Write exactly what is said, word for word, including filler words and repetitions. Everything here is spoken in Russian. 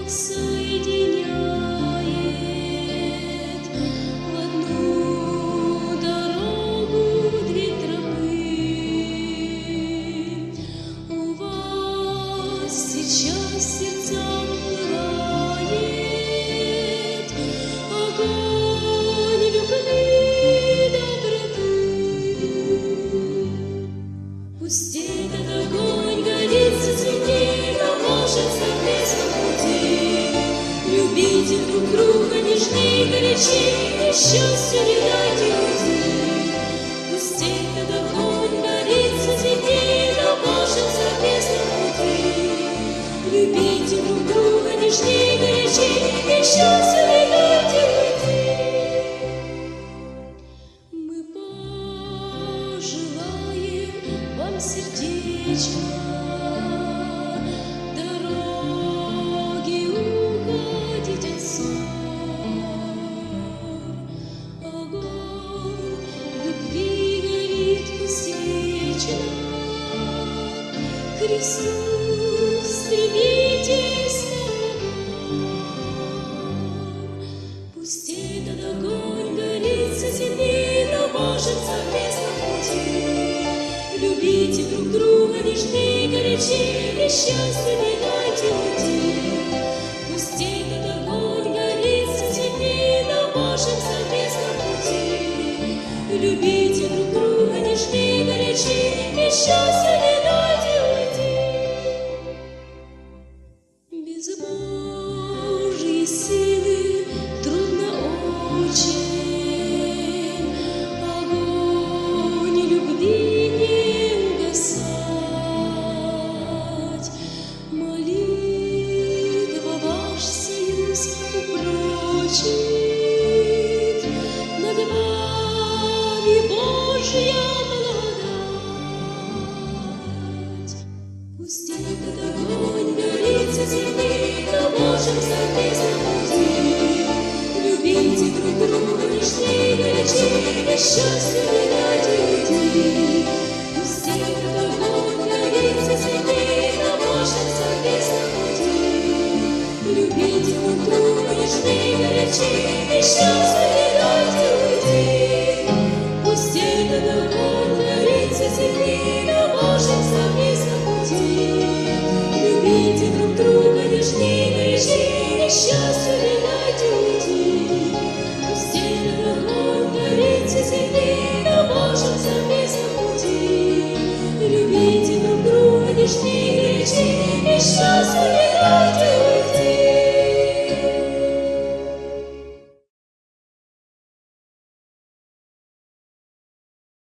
соединяет в одну дорогу две тропы. У вас сейчас сердцам пылает огонь любви, доброты. Пусть этот огонь горится светлее, но может совместно пути. Любите друг друга нежнее и горячее, и счастью не дайте уйти. Пусть этот огонь горится светлее, но может совместно пути. Любите друг друга нежнее и горячее, и счастью не дайте уйти. Мы пожелаем вам сердечно дороги уходить от ссор. Огонь любви горит пусть вечно. К Христу стремитесь навек. Пусть этот огонь горится сильнее, но может совместно пути. Любите друг друга нежнее и горячее, и счастью не дайте уйти. Пусть этот огонь горится сильнее, но может совместно пути. Любите друг друга нежнее и горячее, и счастью не дайте уйти. Без Божьей силы трудно очень огонь любви не угасать. Молитва ваш союз упрочит, над вами Божья благодать. Пусть этот огонь горится сильнее, но можем совместно пути. Любите друг друга нежнее и горячее, и счастью не дайте уйти. Пусть этот огонь горится сильнее, но можем совместно пути. Любите друг друга нежнее и горячее, и счастью не дайте уйти. Пусть этот огонь горится сильнее, но можем совместно пути. Любите друг друга нежнее и горячее, и счастью не дайте уйти. Пусть этот огонь горится сильнее, но можем совместно пути. Любите друг друга нежнее и горячее, и счастью